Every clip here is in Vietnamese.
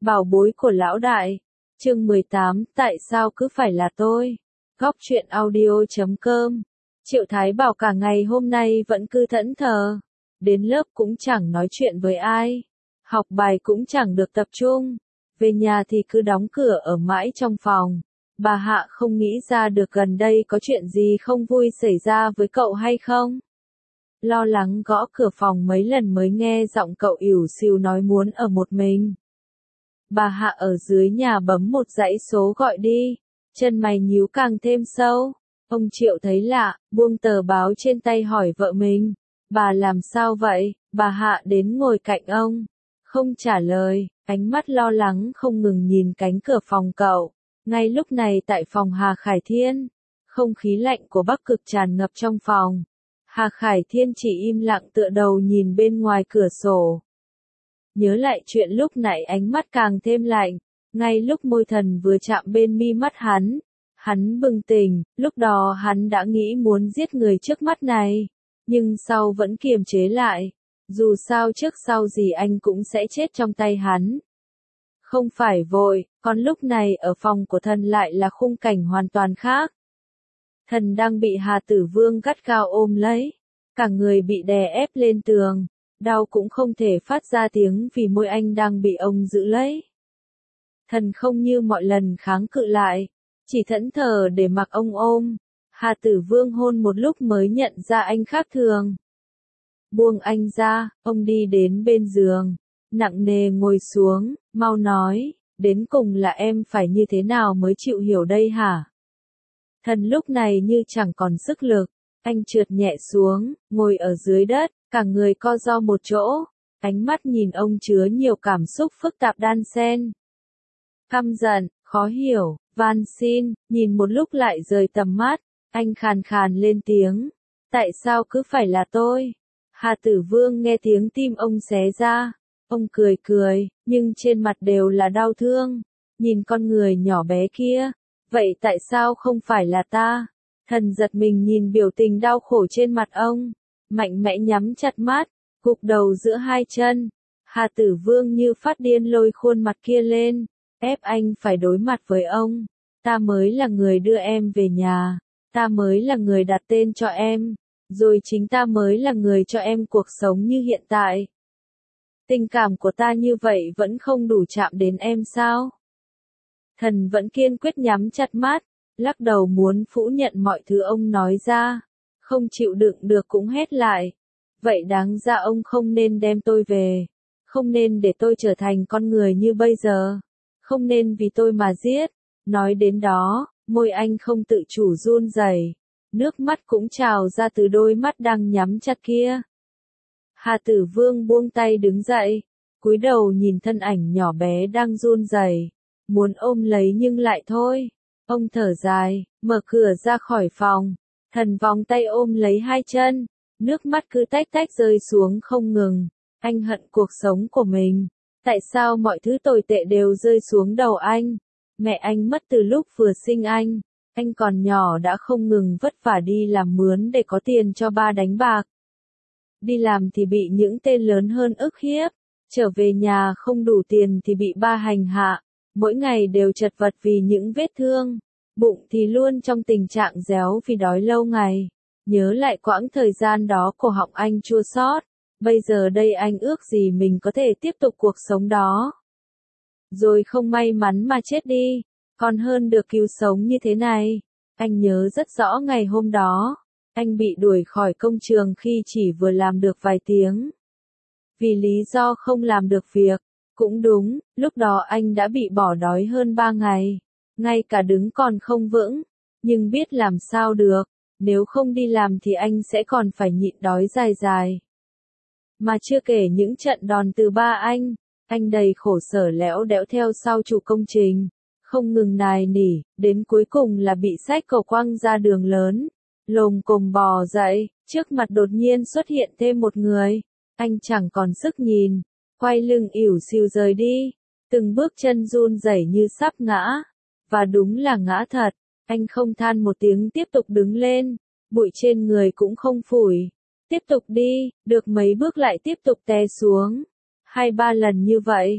Bảo bối của lão đại. Chương 18, tại sao cứ phải là tôi? Góc truyện audio.com. Triệu Thái Bảo cả ngày hôm nay vẫn cứ thẫn thờ. Đến lớp cũng chẳng nói chuyện với ai. Học bài cũng chẳng được tập trung. Về nhà thì cứ đóng cửa ở mãi trong phòng. Bà Hạ không nghĩ ra được gần đây có chuyện gì không vui xảy ra với cậu hay không? Lo lắng gõ cửa phòng mấy lần mới nghe giọng cậu ỉu xìu nói muốn ở một mình. Bà Hạ ở dưới nhà bấm một dãy số gọi đi, chân mày nhíu càng thêm sâu. Ông Triệu thấy lạ, buông tờ báo trên tay hỏi vợ mình, bà làm sao vậy? Bà Hạ đến ngồi cạnh ông, không trả lời, ánh mắt lo lắng không ngừng nhìn cánh cửa phòng cậu. Ngay lúc này tại phòng Hà Khải Thiên, không khí lạnh của Bắc Cực tràn ngập trong phòng. Hà Khải Thiên chỉ im lặng tựa đầu nhìn bên ngoài cửa sổ. Nhớ lại chuyện lúc nãy ánh mắt càng thêm lạnh, ngay lúc môi thần vừa chạm bên mi mắt hắn bừng tỉnh, lúc đó hắn đã nghĩ muốn giết người trước mắt này, nhưng sau vẫn kiềm chế lại, dù sao trước sau gì anh cũng sẽ chết trong tay hắn. Không phải vội, còn lúc này ở phòng của thần lại là khung cảnh hoàn toàn khác. Thần đang bị Hà Tử Vương gắt gao ôm lấy, cả người bị đè ép lên tường. Đau cũng không thể phát ra tiếng vì môi anh đang bị ông giữ lấy. Thần không như mọi lần kháng cự lại, chỉ thẫn thờ để mặc ông ôm. Hà Tử Vương hôn một lúc mới nhận ra anh khác thường. Buông anh ra, ông đi đến bên giường, nặng nề ngồi xuống, mau nói, đến cùng là em phải như thế nào mới chịu hiểu đây hả? Thần lúc này như chẳng còn sức lực, anh trượt nhẹ xuống, ngồi ở dưới đất. Cả người co ro một chỗ, ánh mắt nhìn ông chứa nhiều cảm xúc phức tạp đan xen. Căm giận, khó hiểu, van xin, nhìn một lúc lại rời tầm mắt, anh khàn khàn lên tiếng. Tại sao cứ phải là tôi? Hà Tử Vương nghe tiếng tim ông xé ra, ông cười cười, nhưng trên mặt đều là đau thương. Nhìn con người nhỏ bé kia, vậy tại sao không phải là ta? Thần giật mình nhìn biểu tình đau khổ trên mặt ông. Mạnh mẽ nhắm chặt mắt, gục đầu giữa hai chân. Hà Tử Vương như phát điên lôi khuôn mặt kia lên, ép anh phải đối mặt với ông. Ta mới là người đưa em về nhà, ta mới là người đặt tên cho em, rồi chính ta mới là người cho em cuộc sống như hiện tại. Tình cảm của ta như vậy vẫn không đủ chạm đến em sao? Thần vẫn kiên quyết nhắm chặt mắt, lắc đầu muốn phủ nhận mọi thứ ông nói ra. Không chịu đựng được cũng hét lại. Vậy đáng ra ông không nên đem tôi về. Không nên để tôi trở thành con người như bây giờ. Không nên vì tôi mà giết. Nói đến đó, môi anh không tự chủ run rẩy, nước mắt cũng trào ra từ đôi mắt đang nhắm chặt kia. Hà Tử Vương buông tay đứng dậy, cúi đầu nhìn thân ảnh nhỏ bé đang run rẩy, muốn ôm lấy nhưng lại thôi. Ông thở dài, mở cửa ra khỏi phòng. Thần vòng tay ôm lấy hai chân, nước mắt cứ tách tách rơi xuống không ngừng. Anh hận cuộc sống của mình. Tại sao mọi thứ tồi tệ đều rơi xuống đầu anh? Mẹ anh mất từ lúc vừa sinh anh còn nhỏ đã không ngừng vất vả đi làm mướn để có tiền cho ba đánh bạc. Đi làm thì bị những tên lớn hơn ức hiếp, trở về nhà không đủ tiền thì bị ba hành hạ, mỗi ngày đều chật vật vì những vết thương. Bụng thì luôn trong tình trạng réo vì đói lâu ngày. Nhớ lại quãng thời gian đó cổ họng anh chua xót. Bây giờ đây anh ước gì mình có thể tiếp tục cuộc sống đó. Rồi không may mắn mà chết đi, còn hơn được cứu sống như thế này. Anh nhớ rất rõ ngày hôm đó. Anh bị đuổi khỏi công trường khi chỉ vừa làm được vài tiếng. Vì lý do không làm được việc. Cũng đúng, lúc đó anh đã bị bỏ đói hơn 3 ngày. Ngay cả đứng còn không vững, nhưng biết làm sao được, nếu không đi làm thì anh sẽ còn phải nhịn đói dài dài. Mà chưa kể những trận đòn từ ba anh đầy khổ sở lẽo đẽo theo sau chủ công trình, không ngừng nài nỉ, đến cuối cùng là bị xách cầu quăng ra đường lớn, lồm cồm bò dậy, trước mặt đột nhiên xuất hiện thêm một người, anh chẳng còn sức nhìn, quay lưng ỉu xìu rời đi, từng bước chân run rẩy như sắp ngã. Và đúng là ngã thật, anh không than một tiếng tiếp tục đứng lên, bụi trên người cũng không phủi. Tiếp tục đi, được mấy bước lại tiếp tục té xuống. 2-3 lần như vậy,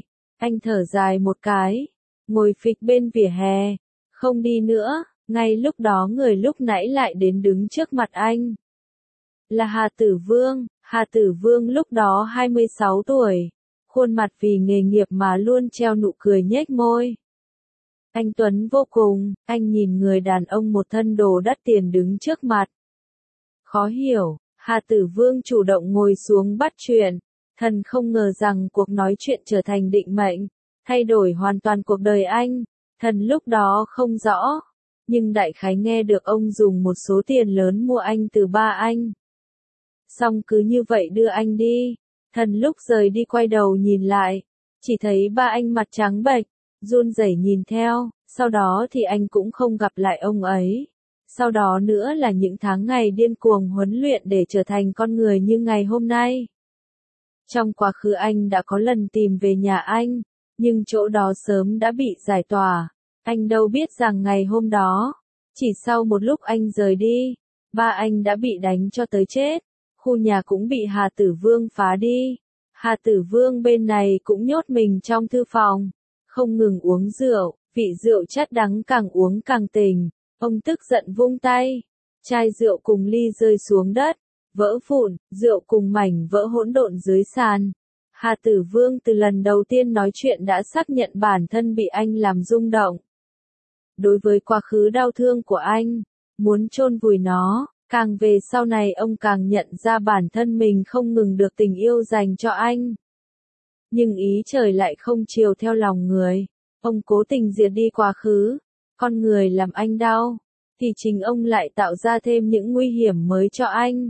Anh thở dài một cái, ngồi phịch bên vỉa hè, không đi nữa. Ngay lúc đó người lúc nãy lại đến đứng trước mặt anh. Là Hà Tử Vương. Hà Tử Vương lúc đó 26 tuổi, khuôn mặt vì nghề nghiệp mà luôn treo nụ cười nhếch môi. Anh tuấn vô cùng, anh nhìn người đàn ông một thân đồ đắt tiền đứng trước mặt. Khó hiểu, Hà Tử Vương chủ động ngồi xuống bắt chuyện, thần không ngờ rằng cuộc nói chuyện trở thành định mệnh, thay đổi hoàn toàn cuộc đời anh, thần lúc đó không rõ, nhưng đại khái nghe được ông dùng một số tiền lớn mua anh từ ba anh. Xong cứ như vậy đưa anh đi, thần lúc rời đi quay đầu nhìn lại, chỉ thấy ba anh mặt trắng bệch, run rẩy nhìn theo, sau đó thì anh cũng không gặp lại ông ấy. Sau đó nữa là những tháng ngày điên cuồng huấn luyện để trở thành con người như ngày hôm nay. Trong quá khứ anh đã có lần tìm về nhà anh, nhưng chỗ đó sớm đã bị giải tỏa. Anh đâu biết rằng ngày hôm đó, chỉ sau một lúc anh rời đi, ba anh đã bị đánh cho tới chết. Khu nhà cũng bị Hà Tử Vương phá đi. Hà Tử Vương bên này cũng nhốt mình trong thư phòng, không ngừng uống rượu, vị rượu chát đắng càng uống càng tỉnh. Ông tức giận vung tay, chai rượu cùng ly rơi xuống đất, vỡ vụn, rượu cùng mảnh vỡ hỗn độn dưới sàn. Hà Tử Vương từ lần đầu tiên nói chuyện đã xác nhận bản thân bị anh làm rung động. Đối với quá khứ đau thương của anh, muốn chôn vùi nó, càng về sau này ông càng nhận ra bản thân mình không ngừng được tình yêu dành cho anh. Nhưng ý trời lại không chiều theo lòng người, ông cố tình diệt đi quá khứ, con người làm anh đau, thì chính ông lại tạo ra thêm những nguy hiểm mới cho anh.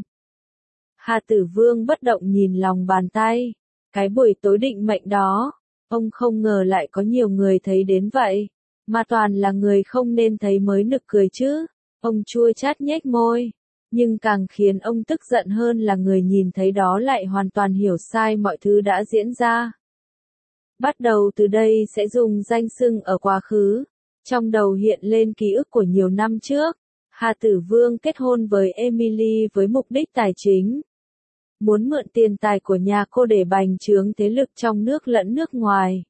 Hà Tử Vương bất động nhìn lòng bàn tay, cái buổi tối định mệnh đó, ông không ngờ lại có nhiều người thấy đến vậy, mà toàn là người không nên thấy mới nực cười chứ. Ông chua chát nhếch môi, nhưng càng khiến ông tức giận hơn là người nhìn thấy đó lại hoàn toàn hiểu sai mọi thứ đã diễn ra. Bắt đầu từ đây sẽ dùng danh xưng ở quá khứ, trong đầu hiện lên ký ức của nhiều năm trước. Hà Tử Vương kết hôn với Emily với mục đích tài chính. Muốn mượn tiền tài của nhà cô để bành trướng thế lực trong nước lẫn nước ngoài.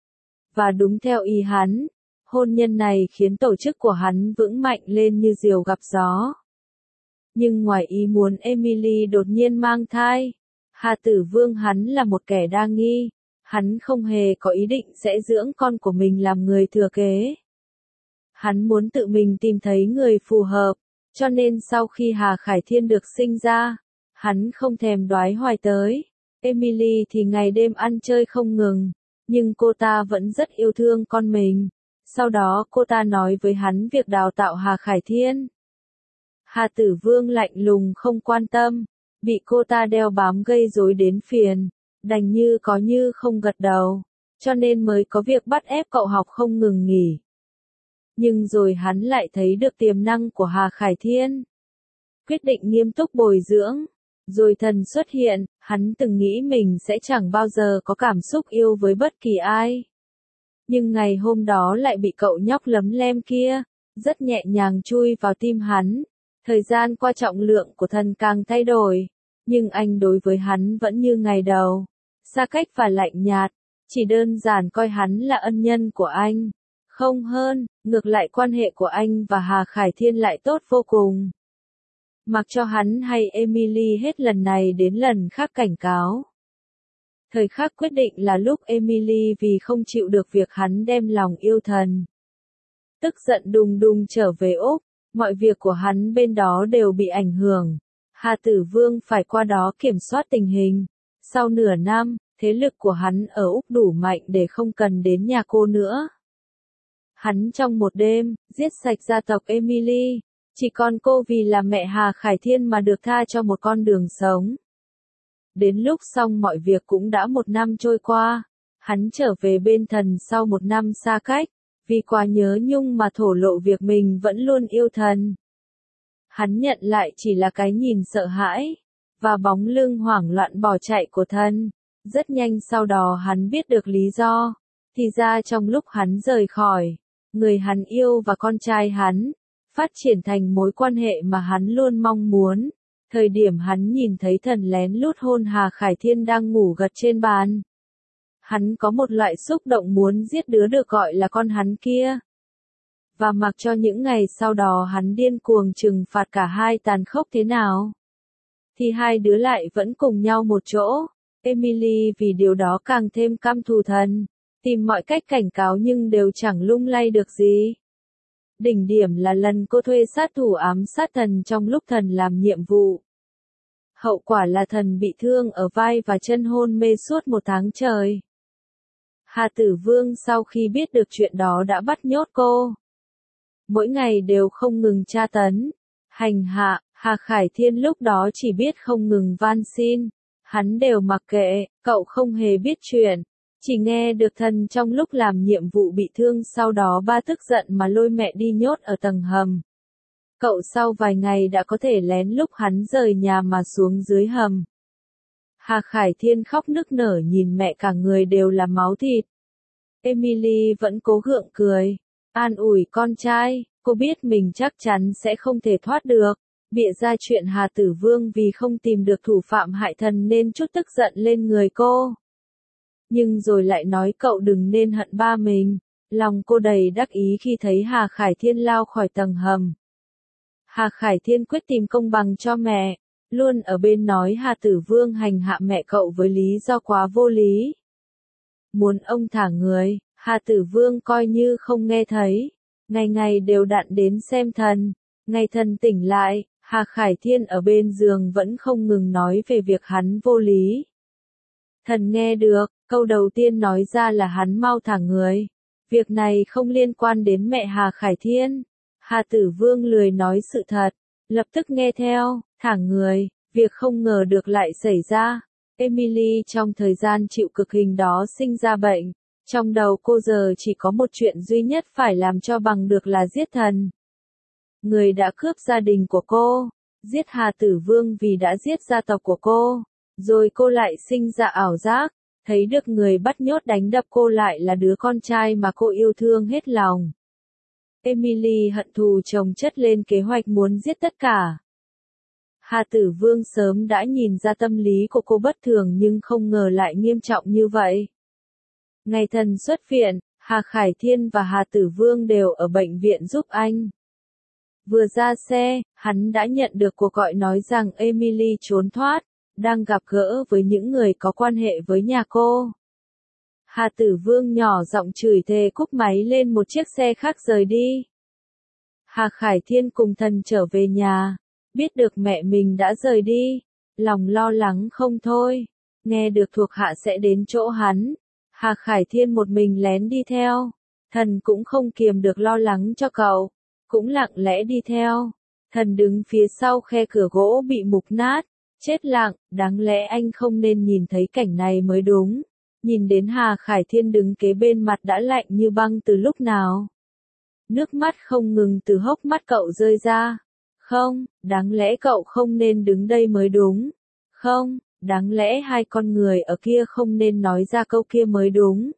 Và đúng theo ý hắn, hôn nhân này khiến tổ chức của hắn vững mạnh lên như diều gặp gió. Nhưng ngoài ý muốn Emily đột nhiên mang thai. Hà Tử Vương hắn là một kẻ đa nghi, hắn không hề có ý định sẽ dưỡng con của mình làm người thừa kế. Hắn muốn tự mình tìm thấy người phù hợp, cho nên sau khi Hà Khải Thiên được sinh ra, hắn không thèm đoái hoài tới. Emily thì ngày đêm ăn chơi không ngừng, nhưng cô ta vẫn rất yêu thương con mình. Sau đó cô ta nói với hắn việc đào tạo Hà Khải Thiên. Hà Tử Vương lạnh lùng không quan tâm, bị cô ta đeo bám gây rối đến phiền, đành như có như không gật đầu, cho nên mới có việc bắt ép cậu học không ngừng nghỉ. Nhưng rồi hắn lại thấy được tiềm năng của Hà Khải Thiên. Quyết định nghiêm túc bồi dưỡng, rồi thần xuất hiện, hắn từng nghĩ mình sẽ chẳng bao giờ có cảm xúc yêu với bất kỳ ai. Nhưng ngày hôm đó lại bị cậu nhóc lấm lem kia, rất nhẹ nhàng chui vào tim hắn. Thời gian qua trọng lượng của thần càng thay đổi, nhưng anh đối với hắn vẫn như ngày đầu, xa cách và lạnh nhạt, chỉ đơn giản coi hắn là ân nhân của anh. Không hơn, ngược lại quan hệ của anh và Hà Khải Thiên lại tốt vô cùng. Mặc cho hắn hay Emily hết lần này đến lần khác cảnh cáo. Thời khắc quyết định là lúc Emily vì không chịu được việc hắn đem lòng yêu thần. Tức giận đùng đùng trở về Úc, mọi việc của hắn bên đó đều bị ảnh hưởng. Hà Tử Vương phải qua đó kiểm soát tình hình. Sau nửa năm, thế lực của hắn ở Úc đủ mạnh để không cần đến nhà cô nữa. Hắn trong một đêm, giết sạch gia tộc Emily. Chỉ còn cô vì là mẹ Hà Khải Thiên mà được tha cho một con đường sống. Đến lúc xong mọi việc cũng đã một năm trôi qua. Hắn trở về bên thần sau một năm xa cách, vì quá nhớ nhung mà thổ lộ việc mình vẫn luôn yêu thần. Hắn nhận lại chỉ là cái nhìn sợ hãi, và bóng lưng hoảng loạn bỏ chạy của thần. Rất nhanh sau đó hắn biết được lý do, thì ra trong lúc hắn rời khỏi, người hắn yêu và con trai hắn, phát triển thành mối quan hệ mà hắn luôn mong muốn. Thời điểm hắn nhìn thấy thần lén lút hôn Hà Khải Thiên đang ngủ gật trên bàn. Hắn có một loại xúc động muốn giết đứa được gọi là con hắn kia. Và mặc cho những ngày sau đó hắn điên cuồng trừng phạt cả hai tàn khốc thế nào, thì hai đứa lại vẫn cùng nhau một chỗ. Emily vì điều đó càng thêm căm thù thần, tìm mọi cách cảnh cáo nhưng đều chẳng lung lay được gì. Đỉnh điểm là lần cô thuê sát thủ ám sát thần trong lúc thần làm nhiệm vụ. Hậu quả là thần bị thương ở vai và chân, hôn mê suốt 1 tháng trời. Hà Tử Vương sau khi biết được chuyện đó đã bắt nhốt cô. Mỗi ngày đều không ngừng tra tấn, hành hạ. Hà Khải Thiên lúc đó chỉ biết không ngừng van xin. Hắn đều mặc kệ, cậu không hề biết chuyện. Chỉ nghe được thần trong lúc làm nhiệm vụ bị thương, sau đó ba tức giận mà lôi mẹ đi nhốt ở tầng hầm. Cậu sau vài ngày đã có thể lén lúc hắn rời nhà mà xuống dưới hầm. Hà Khải Thiên khóc nức nở nhìn mẹ, cả người đều là máu thịt. Emily vẫn cố gượng cười, an ủi con trai, cô biết mình chắc chắn sẽ không thể thoát được. Bịa ra chuyện Hà Tử Vương vì không tìm được thủ phạm hại thần nên trút tức giận lên người cô. Nhưng rồi lại nói cậu đừng nên hận ba mình. Lòng cô đầy đắc ý khi thấy Hà Khải Thiên lao khỏi tầng hầm. Hà Khải Thiên quyết tìm công bằng cho mẹ, luôn ở bên nói Hà Tử Vương hành hạ mẹ cậu với lý do quá vô lý. Muốn ông thả người, Hà Tử Vương coi như không nghe thấy, ngày ngày đều đặn đến xem thần. Ngày thần tỉnh lại, Hà Khải Thiên ở bên giường vẫn không ngừng nói về việc hắn vô lý. Thần nghe được, câu đầu tiên nói ra là hắn mau thả người. Việc này không liên quan đến mẹ Hà Khải Thiên. Hà Tử Vương lười nói sự thật, lập tức nghe theo, thả người. Việc không ngờ được lại xảy ra. Emily trong thời gian chịu cực hình đó sinh ra bệnh. Trong đầu cô giờ chỉ có một chuyện duy nhất phải làm cho bằng được là giết thần. Người đã cướp gia đình của cô, giết Hà Tử Vương vì đã giết gia tộc của cô. Rồi cô lại sinh ra ảo giác, thấy được người bắt nhốt đánh đập cô lại là đứa con trai mà cô yêu thương hết lòng. Emily hận thù chồng chất lên kế hoạch muốn giết tất cả. Hà Tử Vương sớm đã nhìn ra tâm lý của cô bất thường nhưng không ngờ lại nghiêm trọng như vậy. Ngày thần xuất viện, Hà Khải Thiên và Hà Tử Vương đều ở bệnh viện giúp anh. Vừa ra xe, hắn đã nhận được cuộc gọi nói rằng Emily trốn thoát, đang gặp gỡ với những người có quan hệ với nhà cô. Hà Tử Vương nhỏ giọng chửi thề cúp máy lên một chiếc xe khác rời đi. Hà Khải Thiên cùng thần trở về nhà, biết được mẹ mình đã rời đi, lòng lo lắng không thôi. Nghe được thuộc hạ sẽ đến chỗ hắn, Hà Khải Thiên một mình lén đi theo. Thần cũng không kiềm được lo lắng cho cậu, cũng lặng lẽ đi theo. Thần đứng phía sau khe cửa gỗ bị mục nát, chết lặng, đáng lẽ anh không nên nhìn thấy cảnh này mới đúng. Nhìn đến Hà Khải Thiên đứng kế bên, mặt đã lạnh như băng từ lúc nào. Nước mắt không ngừng từ hốc mắt cậu rơi ra. Không, đáng lẽ cậu không nên đứng đây mới đúng. Không, đáng lẽ hai con người ở kia không nên nói ra câu kia mới đúng.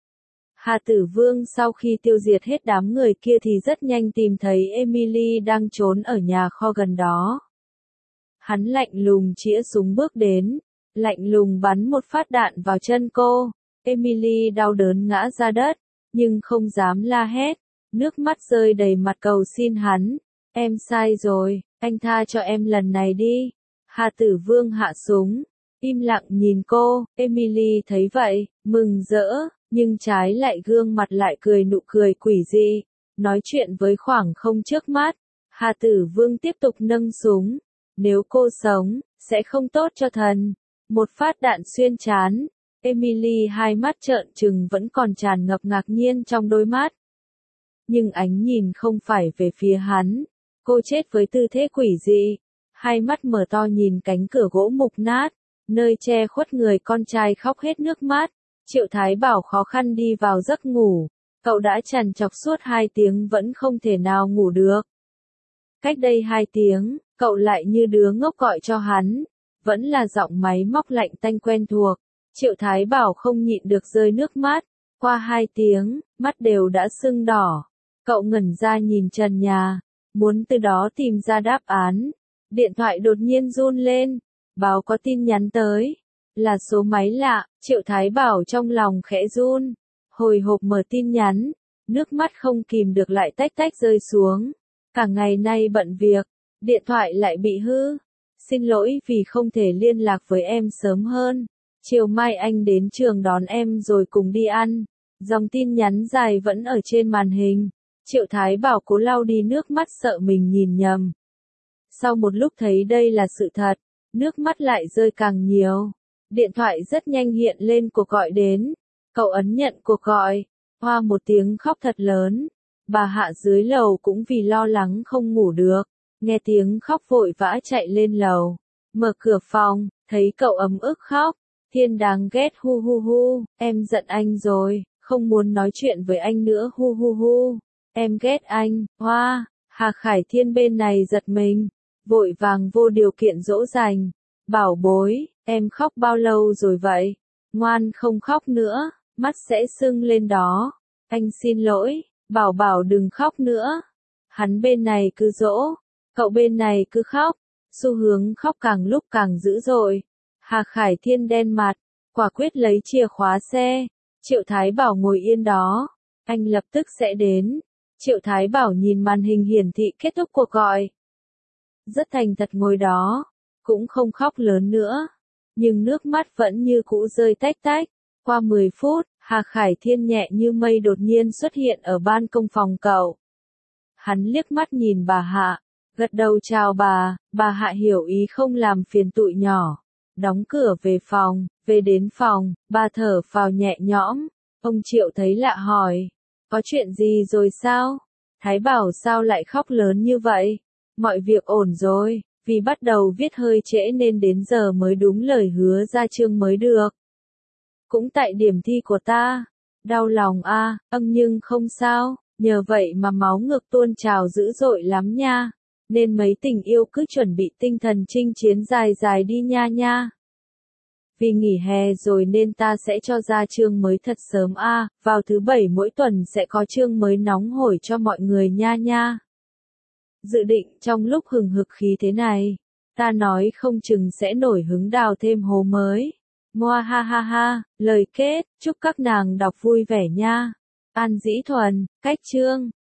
Hà Tử Vương sau khi tiêu diệt hết đám người kia thì rất nhanh tìm thấy Emily đang trốn ở nhà kho gần đó. Hắn lạnh lùng chĩa súng bước đến, lạnh lùng bắn một phát đạn vào chân cô. Emily đau đớn ngã ra đất, nhưng không dám la hét, nước mắt rơi đầy mặt cầu xin hắn. Em sai rồi, anh tha cho em lần này đi. Hà Tử Vương hạ súng, im lặng nhìn cô. Emily thấy vậy, mừng rỡ, nhưng trái lại gương mặt lại cười nụ cười quỷ dị, nói chuyện với khoảng không trước mắt. Hà Tử Vương tiếp tục nâng súng. Nếu cô sống, sẽ không tốt cho thần. Một phát đạn xuyên trán. Emily hai mắt trợn trừng, vẫn còn tràn ngập ngạc nhiên trong đôi mắt. Nhưng ánh nhìn không phải về phía hắn. Cô chết với tư thế quỷ dị. Hai mắt mở to nhìn cánh cửa gỗ mục nát, nơi che khuất người con trai khóc hết nước mắt. Triệu Thái Bảo khó khăn đi vào giấc ngủ. Cậu đã trằn trọc suốt 2 tiếng vẫn không thể nào ngủ được. Cách đây 2 tiếng, cậu lại như đứa ngốc gọi cho hắn. Vẫn là giọng máy móc lạnh tanh quen thuộc. Triệu Thái Bảo không nhịn được rơi nước mắt. Qua 2 tiếng, mắt đều đã sưng đỏ. Cậu ngẩn ra nhìn trần nhà, muốn từ đó tìm ra đáp án. Điện thoại đột nhiên run lên. Báo có tin nhắn tới. Là số máy lạ, Triệu Thái Bảo trong lòng khẽ run. Hồi hộp mở tin nhắn, nước mắt không kìm được lại tách tách rơi xuống. Cả ngày nay bận việc, điện thoại lại bị hư. Xin lỗi vì không thể liên lạc với em sớm hơn. Chiều mai anh đến trường đón em rồi cùng đi ăn. Dòng tin nhắn dài vẫn ở trên màn hình. Triệu Thái Bảo cố lau đi nước mắt sợ mình nhìn nhầm. Sau một lúc thấy đây là sự thật, nước mắt lại rơi càng nhiều. Điện thoại rất nhanh hiện lên cuộc gọi đến. Cậu ấn nhận cuộc gọi. Hoa một tiếng khóc thật lớn. Bà Hạ dưới lầu cũng vì lo lắng không ngủ được. Nghe tiếng khóc vội vã chạy lên lầu. Mở cửa phòng, thấy cậu ấm ức khóc. Thiên đáng ghét hu hu hu. Em giận anh rồi, không muốn nói chuyện với anh nữa hu hu hu. Em ghét anh, Hoa. Hà Khải Thiên bên này giật mình. Vội vàng vô điều kiện dỗ dành. Bảo bối, em khóc bao lâu rồi vậy? Ngoan không khóc nữa, mắt sẽ sưng lên đó. Anh xin lỗi, bảo bảo đừng khóc nữa. Hắn bên này cứ dỗ, cậu bên này cứ khóc. Xu hướng khóc càng lúc càng dữ dội. Hà Khải Thiên đen mặt, quả quyết lấy chìa khóa xe. Triệu Thái Bảo ngồi yên đó. Anh lập tức sẽ đến. Triệu Thái Bảo nhìn màn hình hiển thị kết thúc cuộc gọi. Rất thành thật ngồi đó. Cũng không khóc lớn nữa. Nhưng nước mắt vẫn như cũ rơi tách tách. Qua 10 phút, Hà Khải Thiên nhẹ như mây đột nhiên xuất hiện ở ban công phòng cậu. Hắn liếc mắt nhìn bà Hạ. Gật đầu chào bà Hạ hiểu ý không làm phiền tụi nhỏ. Đóng cửa về phòng, về đến phòng, bà thở phào nhẹ nhõm. Ông Triệu thấy lạ hỏi. Có chuyện gì rồi sao? Thái Bảo sao lại khóc lớn như vậy? Mọi việc ổn rồi, vì bắt đầu viết hơi trễ nên đến giờ mới đúng lời hứa ra chương mới được. Cũng tại điểm thi của ta. Đau lòng a, nhưng không sao, nhờ vậy mà máu ngược tuôn trào dữ dội lắm nha. Nên mấy tình yêu cứ chuẩn bị tinh thần chinh chiến dài dài đi nha nha. Vì nghỉ hè rồi nên ta sẽ cho ra chương mới thật sớm a, vào thứ 7 mỗi tuần sẽ có chương mới nóng hổi cho mọi người nha nha. Dự định trong lúc hừng hực khí thế này, ta nói không chừng sẽ nổi hứng đào thêm hố mới. Moa ha ha ha, lời kết, chúc các nàng đọc vui vẻ nha. An Dĩ Thuần, cách chương.